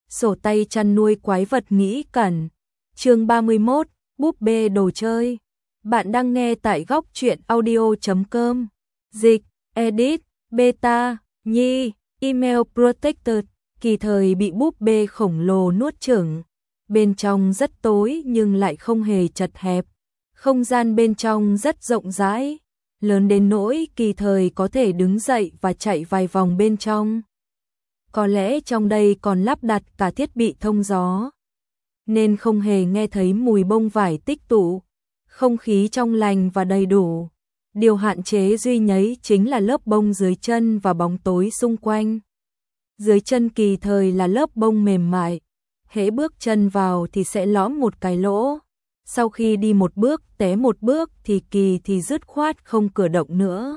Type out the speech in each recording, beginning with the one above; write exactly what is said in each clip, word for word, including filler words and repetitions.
Sổ tay chăn nuôi quái vật nghĩ cẩn. Chương ba mươi mốt, búp bê đồ chơi. Bạn đang nghe tại góc truyện audio chấm com. Dịch, edit, beta, nhi, email protected. Kỳ thời bị búp bê khổng lồ nuốt chửng. Bên trong rất tối nhưng lại không hề chật hẹp. Không gian bên trong rất rộng rãi, lớn đến nỗi Kỳ thời có thể đứng dậy và chạy vài vòng bên trong. Có lẽ trong đây còn lắp đặt cả thiết bị thông gió, nên không hề nghe thấy mùi bông vải tích tụ, không khí trong lành và đầy đủ. Điều hạn chế duy nhất chính là lớp bông dưới chân và bóng tối xung quanh. Dưới chân Kỳ thời là lớp bông mềm mại, hễ bước chân vào thì sẽ lõm một cái lỗ. Sau khi đi một bước, té một bước thì Kỳ thì dứt khoát không cử động nữa.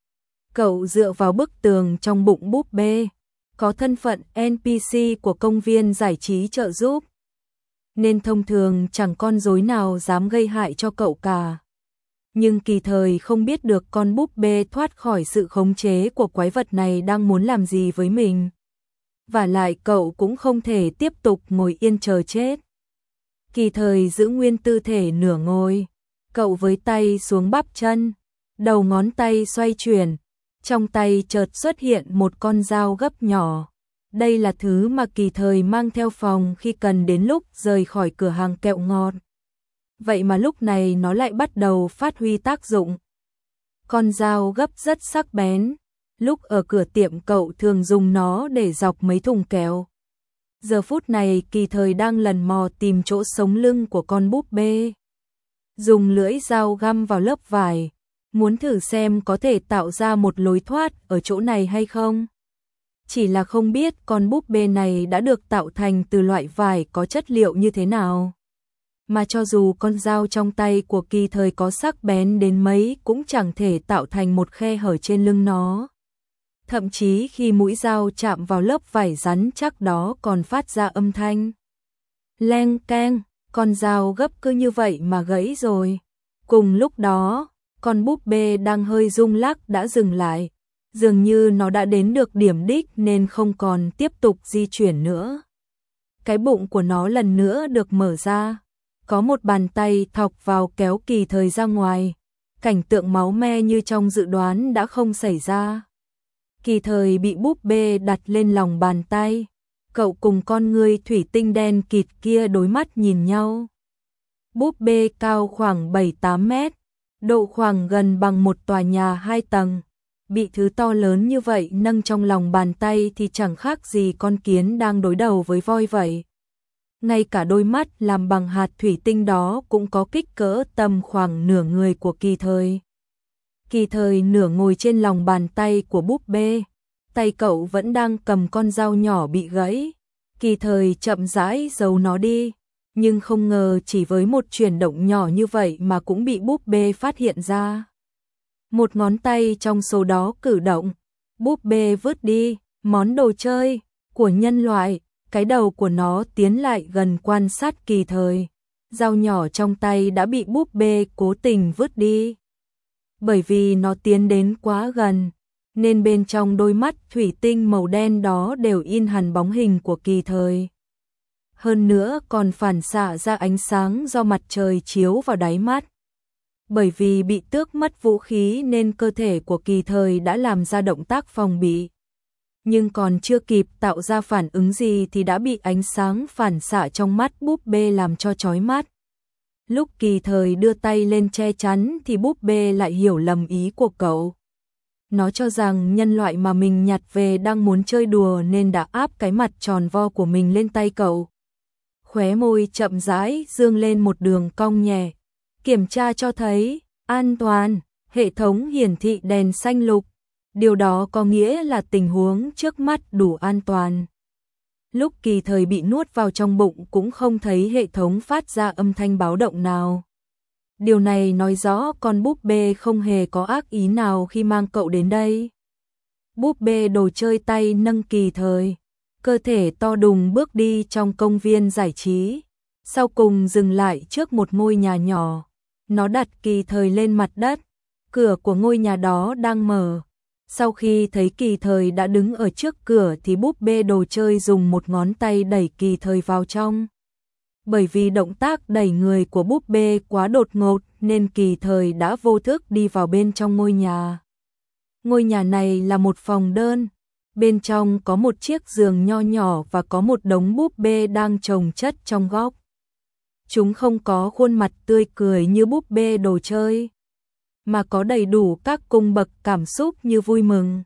Cậu dựa vào bức tường trong bụng búp bê, có thân phận en pê xê của công viên giải trí trợ giúp, nên thông thường chẳng con rối nào dám gây hại cho cậu cả. Nhưng Kỳ thời không biết được con búp bê thoát khỏi sự khống chế của quái vật này đang muốn làm gì với mình. Vả lại cậu cũng không thể tiếp tục ngồi yên chờ chết. Kỳ thời giữ nguyên tư thể nửa ngồi, cậu với tay xuống bắp chân, đầu ngón tay xoay chuyển, trong tay chợt xuất hiện một con dao gấp nhỏ. Đây là thứ mà Kỳ thời mang theo phòng khi cần đến lúc rời khỏi cửa hàng kẹo ngọt. Vậy mà lúc này nó lại bắt đầu phát huy tác dụng. Con dao gấp rất sắc bén, lúc ở cửa tiệm cậu thường dùng nó để dọc mấy thùng kẹo. Giờ phút này Kỳ thời đang lần mò tìm chỗ sống lưng của con búp bê. Dùng lưỡi dao găm vào lớp vải, muốn thử xem có thể tạo ra một lối thoát ở chỗ này hay không. Chỉ là không biết con búp bê này đã được tạo thành từ loại vải có chất liệu như thế nào. Mà cho dù con dao trong tay của Kỳ thời có sắc bén đến mấy cũng chẳng thể tạo thành một khe hở trên lưng nó. Thậm chí khi mũi dao chạm vào lớp vải rắn chắc đó còn phát ra âm thanh leng keng, con dao gấp cứ như vậy mà gãy rồi. Cùng lúc đó, con búp bê đang hơi rung lắc đã dừng lại, dường như nó đã đến được điểm đích nên không còn tiếp tục di chuyển nữa. Cái bụng của nó lần nữa được mở ra, có một bàn tay thọc vào kéo Kỳ thời ra ngoài. Cảnh tượng máu me như trong dự đoán đã không xảy ra. Kỳ thời bị búp bê đặt lên lòng bàn tay, cậu cùng con ngươi thủy tinh đen kịt kia đối mắt nhìn nhau. Búp bê cao khoảng bảy tám mét, độ khoảng gần bằng một tòa nhà hai tầng. Bị thứ to lớn như vậy nâng trong lòng bàn tay thì chẳng khác gì con kiến đang đối đầu với voi vậy. Ngay cả đôi mắt làm bằng hạt thủy tinh đó cũng có kích cỡ tầm khoảng nửa người của Kỳ thời. Kỳ thời nửa ngồi trên lòng bàn tay của búp bê, tay cậu vẫn đang cầm con dao nhỏ bị gãy. Kỳ thời chậm rãi giấu nó đi, nhưng không ngờ chỉ với một chuyển động nhỏ như vậy mà cũng bị búp bê phát hiện ra. Một ngón tay trong số đó cử động, búp bê vứt đi món đồ chơi của nhân loại, cái đầu của nó tiến lại gần quan sát Kỳ thời. Dao nhỏ trong tay đã bị búp bê cố tình vứt đi. Bởi vì nó tiến đến quá gần, nên bên trong đôi mắt thủy tinh màu đen đó đều in hẳn bóng hình của Kỳ thời. Hơn nữa còn phản xạ ra ánh sáng do mặt trời chiếu vào đáy mắt. Bởi vì bị tước mất vũ khí nên cơ thể của Kỳ thời đã làm ra động tác phòng bị. Nhưng còn chưa kịp tạo ra phản ứng gì thì đã bị ánh sáng phản xạ trong mắt búp bê làm cho chói mắt. Lúc Kỳ thời đưa tay lên che chắn thì búp bê lại hiểu lầm ý của cậu. Nó cho rằng nhân loại mà mình nhặt về đang muốn chơi đùa nên đã áp cái mặt tròn vo của mình lên tay cậu. Khóe môi chậm rãi dương lên một đường cong nhẹ. Kiểm tra cho thấy, an toàn, hệ thống hiển thị đèn xanh lục. Điều đó có nghĩa là tình huống trước mắt đủ an toàn. Lúc Kỳ thời bị nuốt vào trong bụng cũng không thấy hệ thống phát ra âm thanh báo động nào. Điều này nói rõ con búp bê không hề có ác ý nào khi mang cậu đến đây. Búp bê đồ chơi tay nâng Kỳ thời, cơ thể to đùng bước đi trong công viên giải trí. Sau cùng dừng lại trước một ngôi nhà nhỏ. Nó đặt Kỳ thời lên mặt đất. Cửa của ngôi nhà đó đang mở. Sau khi thấy Kỳ Thời đã đứng ở trước cửa thì búp bê đồ chơi dùng một ngón tay đẩy Kỳ Thời vào trong. Bởi vì động tác đẩy người của búp bê quá đột ngột nên Kỳ Thời đã vô thức đi vào bên trong ngôi nhà. Ngôi nhà này là một phòng đơn, bên trong có một chiếc giường nho nhỏ và có một đống búp bê đang chồng chất trong góc. Chúng không có khuôn mặt tươi cười như búp bê đồ chơi, mà có đầy đủ các cung bậc cảm xúc như vui mừng,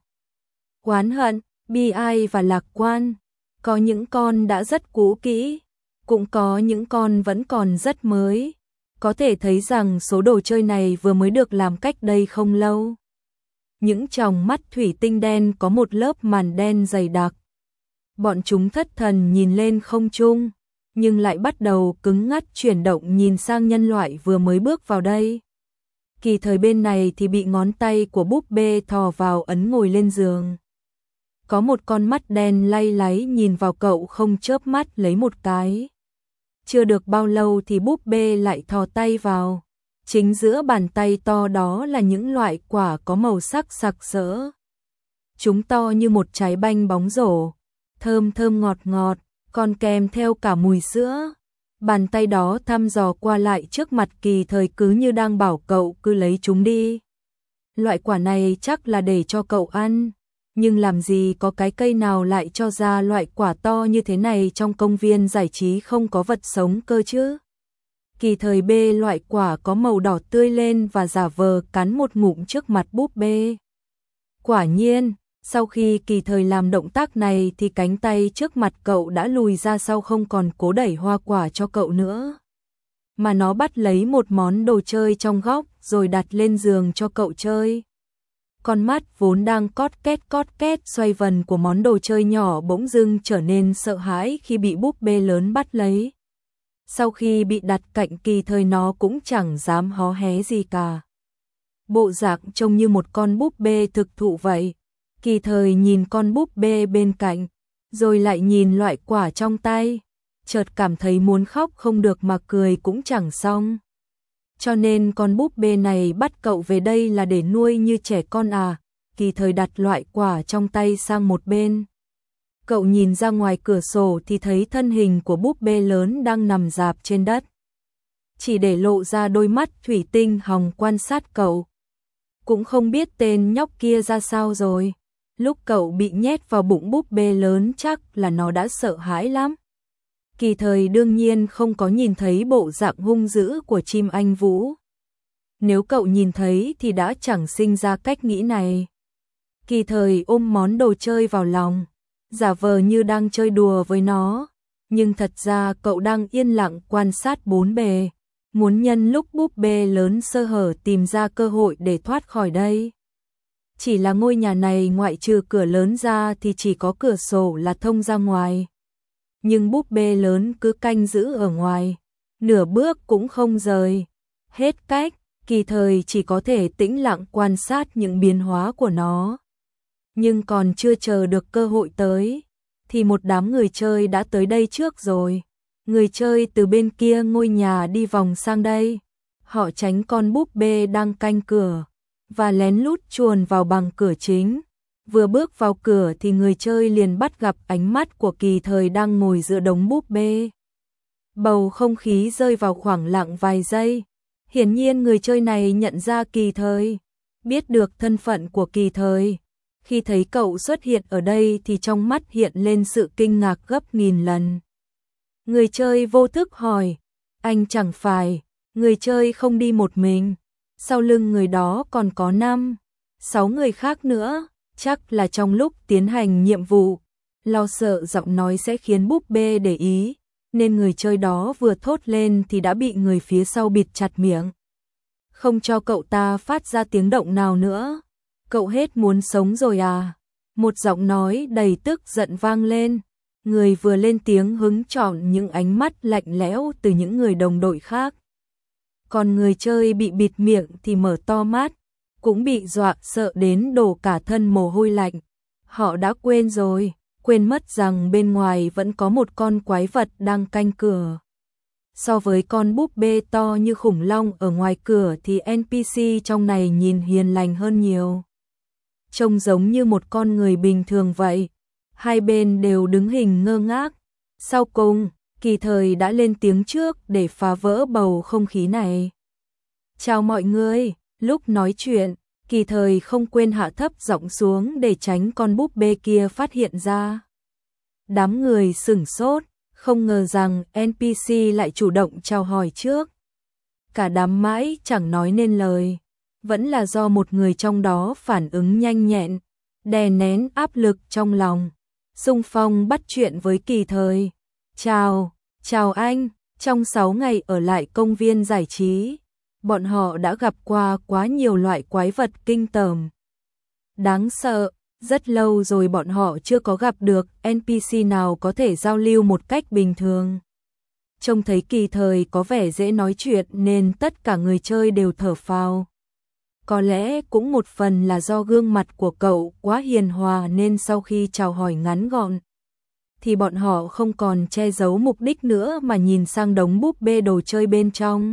oán hận, bi ai và lạc quan. Có những con đã rất cũ kỹ, cũng có những con vẫn còn rất mới. Có thể thấy rằng số đồ chơi này vừa mới được làm cách đây không lâu. Những tròng mắt thủy tinh đen có một lớp màn đen dày đặc. Bọn chúng thất thần nhìn lên không trung, nhưng lại bắt đầu cứng ngắt chuyển động nhìn sang nhân loại vừa mới bước vào đây. Kỳ Thời bên này thì bị ngón tay của búp bê thò vào ấn ngồi lên giường. Có một con mắt đen lay láy nhìn vào cậu không chớp mắt lấy một cái. Chưa được bao lâu thì búp bê lại thò tay vào. Chính giữa bàn tay to đó là những loại quả có màu sắc sặc sỡ. Chúng to như một trái banh bóng rổ, thơm thơm ngọt ngọt, còn kèm theo cả mùi sữa. Bàn tay đó thăm dò qua lại trước mặt Kỳ Thời cứ như đang bảo cậu cứ lấy chúng đi. Loại quả này chắc là để cho cậu ăn, nhưng làm gì có cái cây nào lại cho ra loại quả to như thế này trong công viên giải trí không có vật sống cơ chứ. Kỳ Thời bê loại quả có màu đỏ tươi lên và giả vờ cắn một ngụm trước mặt búp bê. Quả nhiên, sau khi Kỳ Thời làm động tác này thì cánh tay trước mặt cậu đã lùi ra sau, không còn cố đẩy hoa quả cho cậu nữa, mà nó bắt lấy một món đồ chơi trong góc rồi đặt lên giường cho cậu chơi. Con mắt vốn đang cót két cót két xoay vần của món đồ chơi nhỏ bỗng dưng trở nên sợ hãi khi bị búp bê lớn bắt lấy. Sau khi bị đặt cạnh Kỳ Thời nó cũng chẳng dám hó hé gì cả. Bộ dạng trông như một con búp bê thực thụ vậy. Kỳ Thời nhìn con búp bê bên cạnh, rồi lại nhìn loại quả trong tay, chợt cảm thấy muốn khóc không được mà cười cũng chẳng xong. Cho nên con búp bê này bắt cậu về đây là để nuôi như trẻ con à? Kỳ Thời đặt loại quả trong tay sang một bên. Cậu nhìn ra ngoài cửa sổ thì thấy thân hình của búp bê lớn đang nằm rạp trên đất, chỉ để lộ ra đôi mắt thủy tinh hồng quan sát cậu. Cũng không biết tên nhóc kia ra sao rồi. Lúc cậu bị nhét vào bụng búp bê lớn chắc là nó đã sợ hãi lắm. Kỳ Thời đương nhiên không có nhìn thấy bộ dạng hung dữ của chim anh Vũ. Nếu cậu nhìn thấy thì đã chẳng sinh ra cách nghĩ này. Kỳ Thời ôm món đồ chơi vào lòng, giả vờ như đang chơi đùa với nó, nhưng thật ra cậu đang yên lặng quan sát bốn bề, muốn nhân lúc búp bê lớn sơ hở tìm ra cơ hội để thoát khỏi đây. Chỉ là ngôi nhà này ngoại trừ cửa lớn ra thì chỉ có cửa sổ là thông ra ngoài. Nhưng búp bê lớn cứ canh giữ ở ngoài, nửa bước cũng không rời. Hết cách, Kỳ Thời chỉ có thể tĩnh lặng quan sát những biến hóa của nó. Nhưng còn chưa chờ được cơ hội tới, thì một đám người chơi đã tới đây trước rồi. Người chơi từ bên kia ngôi nhà đi vòng sang đây. Họ tránh con búp bê đang canh cửa và lén lút chuồn vào bằng cửa chính. Vừa bước vào cửa thì người chơi liền bắt gặp ánh mắt của Kỳ Thời đang ngồi giữa đống búp bê. Bầu không khí rơi vào khoảng lặng vài giây. Hiển nhiên người chơi này nhận ra Kỳ Thời, biết được thân phận của Kỳ Thời. Khi thấy cậu xuất hiện ở đây thì trong mắt hiện lên sự kinh ngạc gấp nghìn lần. Người chơi vô thức hỏi, anh chẳng phải, người chơi không đi một mình, sau lưng người đó còn có năm, sáu người khác nữa, chắc là trong lúc tiến hành nhiệm vụ, lo sợ giọng nói sẽ khiến búp bê để ý, nên người chơi đó vừa thốt lên thì đã bị người phía sau bịt chặt miệng. Không cho cậu ta phát ra tiếng động nào nữa. Cậu hết muốn sống rồi à? Một giọng nói đầy tức giận vang lên. Người vừa lên tiếng hứng chọn những ánh mắt lạnh lẽo từ những người đồng đội khác. Còn người chơi bị bịt miệng thì mở to mắt, cũng bị dọa sợ đến đổ cả thân mồ hôi lạnh. Họ đã quên rồi, quên mất rằng bên ngoài vẫn có một con quái vật đang canh cửa. So với con búp bê to như khủng long ở ngoài cửa thì en pê xê trong này nhìn hiền lành hơn nhiều. trông giống như một con người bình thường vậy. Hai bên đều đứng hình ngơ ngác. Sau cùng, Kỳ Thời đã lên tiếng trước để phá vỡ bầu không khí này. Chào mọi người, lúc nói chuyện, Kỳ Thời không quên hạ thấp giọng xuống để tránh con búp bê kia phát hiện ra. Đám người sửng sốt, không ngờ rằng en pê xê lại chủ động chào hỏi trước. Cả đám mãi chẳng nói nên lời, vẫn là do một người trong đó phản ứng nhanh nhẹn, đè nén áp lực trong lòng, xung phong bắt chuyện với Kỳ Thời. Chào, chào anh, trong sáu ngày ở lại công viên giải trí, bọn họ đã gặp qua quá nhiều loại quái vật kinh tởm. Đáng sợ, rất lâu rồi bọn họ chưa có gặp được en pê xê nào có thể giao lưu một cách bình thường. Trông thấy Kỳ Thời có vẻ dễ nói chuyện nên tất cả người chơi đều thở phào. Có lẽ cũng một phần là do gương mặt của cậu quá hiền hòa nên sau khi chào hỏi ngắn gọn, thì bọn họ không còn che giấu mục đích nữa mà nhìn sang đống búp bê đồ chơi bên trong.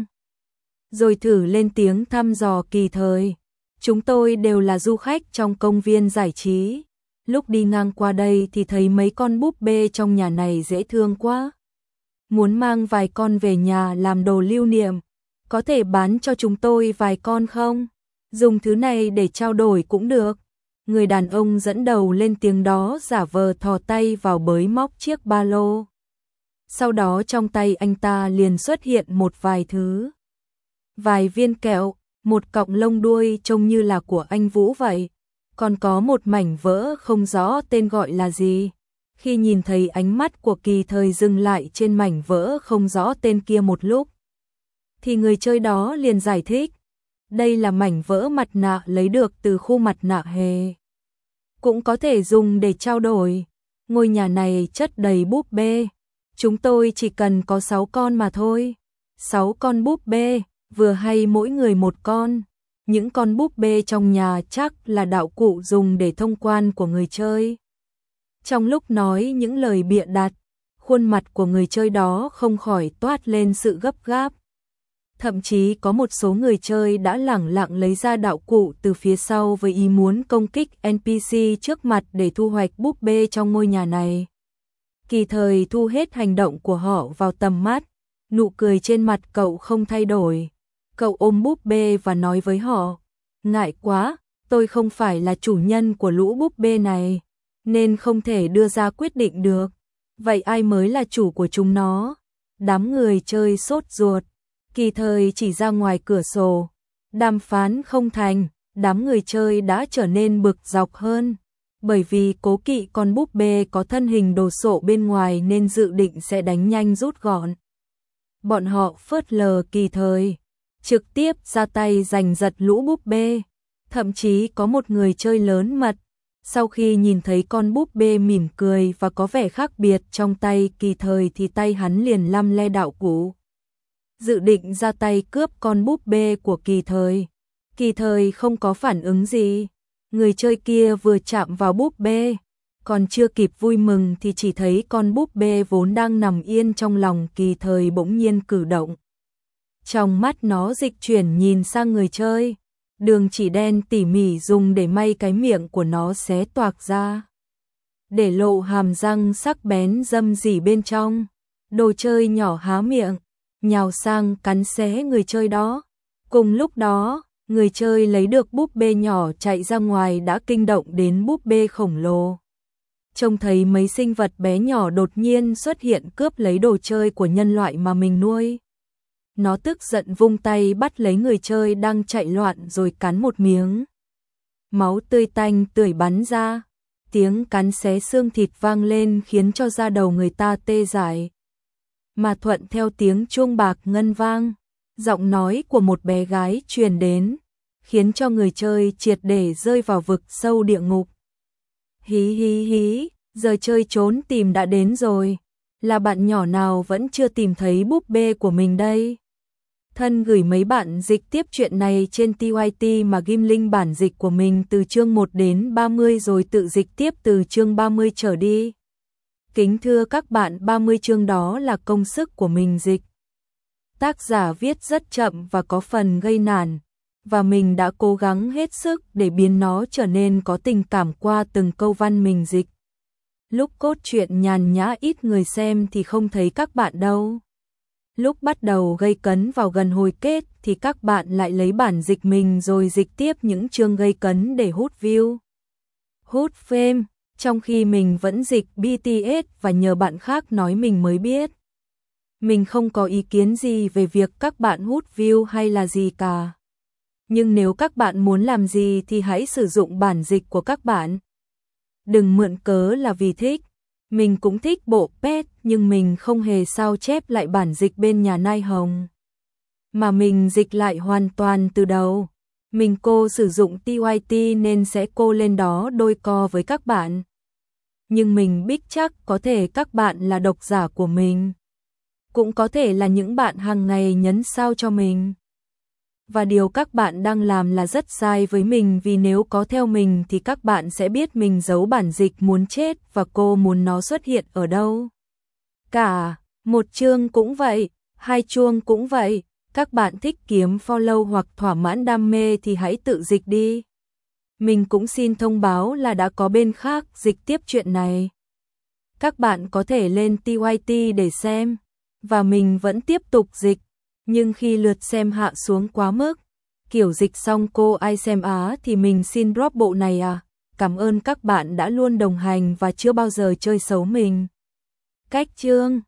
Rồi thử lên tiếng thăm dò Kỳ Thời. Chúng tôi đều là du khách trong công viên giải trí. Lúc đi ngang qua đây thì thấy mấy con búp bê trong nhà này dễ thương quá. Muốn mang vài con về nhà làm đồ lưu niệm. Có thể bán cho chúng tôi vài con không? Dùng thứ này để trao đổi cũng được. Người đàn ông dẫn đầu lên tiếng đó giả vờ thò tay vào bới móc chiếc ba lô. Sau đó trong tay anh ta liền xuất hiện một vài thứ. Vài viên kẹo, một cọng lông đuôi trông như là của anh Vũ vậy. Còn có một mảnh vỡ không rõ tên gọi là gì. Khi nhìn thấy ánh mắt của Kỳ Thời dừng lại trên mảnh vỡ không rõ tên kia một lúc, thì người chơi đó liền giải thích. Đây là mảnh vỡ mặt nạ lấy được từ khu mặt nạ hề. Cũng có thể dùng để trao đổi. Ngôi nhà này chất đầy búp bê. Chúng tôi chỉ cần có sáu con mà thôi. sáu con búp bê, vừa hay mỗi người một con. Những con búp bê trong nhà chắc là đạo cụ dùng để thông quan của người chơi. Trong lúc nói những lời bịa đặt, khuôn mặt của người chơi đó không khỏi toát lên sự gấp gáp. Thậm chí có một số người chơi đã lẳng lặng lấy ra đạo cụ từ phía sau với ý muốn công kích en pê xê trước mặt để thu hoạch búp bê trong ngôi nhà này. Kỳ Thời thu hết hành động của họ vào tầm mắt, nụ cười trên mặt cậu không thay đổi. Cậu ôm búp bê và nói với họ, ngại quá, tôi không phải là chủ nhân của lũ búp bê này, nên không thể đưa ra quyết định được. Vậy ai mới là chủ của chúng nó? Đám người chơi sốt ruột. Kỳ Thời chỉ ra ngoài cửa sổ. Đàm phán không thành, đám người chơi đã trở nên bực dọc hơn. Bởi vì cố kỵ con búp bê có thân hình đồ sộ bên ngoài nên dự định sẽ đánh nhanh rút gọn. Bọn họ phớt lờ Kỳ Thời, trực tiếp ra tay giành giật lũ búp bê. Thậm chí có một người chơi lớn mật, sau khi nhìn thấy con búp bê mỉm cười và có vẻ khác biệt trong tay Kỳ Thời thì tay hắn liền lăm le đạo cụ. Dự định ra tay cướp con búp bê của Kỳ Thời. Kỳ Thời không có phản ứng gì. Người chơi kia vừa chạm vào búp bê, còn chưa kịp vui mừng thì chỉ thấy con búp bê vốn đang nằm yên trong lòng Kỳ Thời bỗng nhiên cử động. Trong mắt nó dịch chuyển nhìn sang người chơi, đường chỉ đen tỉ mỉ dùng để may cái miệng của nó xé toạc ra, để lộ hàm răng sắc bén râm rỉ bên trong. Đồ chơi nhỏ há miệng, nhào sang cắn xé người chơi đó. Cùng lúc đó, người chơi lấy được búp bê nhỏ chạy ra ngoài đã kinh động đến búp bê khổng lồ. Trông thấy mấy sinh vật bé nhỏ đột nhiên xuất hiện cướp lấy đồ chơi của nhân loại mà mình nuôi. Nó tức giận vung tay bắt lấy người chơi đang chạy loạn rồi cắn một miếng. Máu tươi tanh tưởi bắn ra, tiếng cắn xé xương thịt vang lên khiến cho da đầu người ta tê dại. Mà thuận theo tiếng chuông bạc ngân vang, giọng nói của một bé gái truyền đến, khiến cho người chơi triệt để rơi vào vực sâu địa ngục. Hí hí hí, giờ chơi trốn tìm đã đến rồi. Là bạn nhỏ nào vẫn chưa tìm thấy búp bê của mình đây? Thân gửi mấy bạn dịch tiếp chuyện này trên tê i tê mà ghim link bản dịch của mình từ chương một đến ba mươi rồi tự dịch tiếp từ chương ba mươi trở đi. Kính thưa các bạn, ba mươi chương đó là công sức của mình dịch. Tác giả viết rất chậm và có phần gây nản. và mình đã cố gắng hết sức để biến nó trở nên có tình cảm qua từng câu văn mình dịch. Lúc cốt truyện nhàn nhã ít người xem thì không thấy các bạn đâu. Lúc bắt đầu gây cấn vào gần hồi kết thì các bạn lại lấy bản dịch mình rồi dịch tiếp những chương gây cấn để hút view, hút fame, trong khi mình vẫn dịch bê tê ét và nhờ bạn khác nói mình mới biết. Mình không có ý kiến gì về việc các bạn hút view hay là gì cả. Nhưng nếu các bạn muốn làm gì thì hãy sử dụng bản dịch của các bạn. Đừng mượn cớ là vì thích. Mình cũng thích bộ pet nhưng mình không hề sao chép lại bản dịch bên nhà Nai Hồng. Mà mình dịch lại hoàn toàn từ đầu. Mình cô sử dụng tê i tê nên sẽ cô lên đó đôi co với các bạn. Nhưng mình biết chắc có thể các bạn là độc giả của mình. Cũng có thể là những bạn hàng ngày nhấn sao cho mình. Và điều các bạn đang làm là rất sai với mình vì nếu có theo mình thì các bạn sẽ biết mình giấu bản dịch muốn chết và cô muốn nó xuất hiện ở đâu. Cả, một chương cũng vậy, hai chương cũng vậy, các bạn thích kiếm follow hoặc thỏa mãn đam mê thì hãy tự dịch đi. Mình cũng xin thông báo là đã có bên khác dịch tiếp chuyện này. Các bạn có thể lên tê i tê để xem, và mình vẫn tiếp tục dịch. Nhưng khi lượt xem hạ xuống quá mức, kiểu dịch xong cô ai xem á thì mình xin drop bộ này à. Cảm ơn các bạn đã luôn đồng hành và chưa bao giờ chơi xấu mình. Cách chương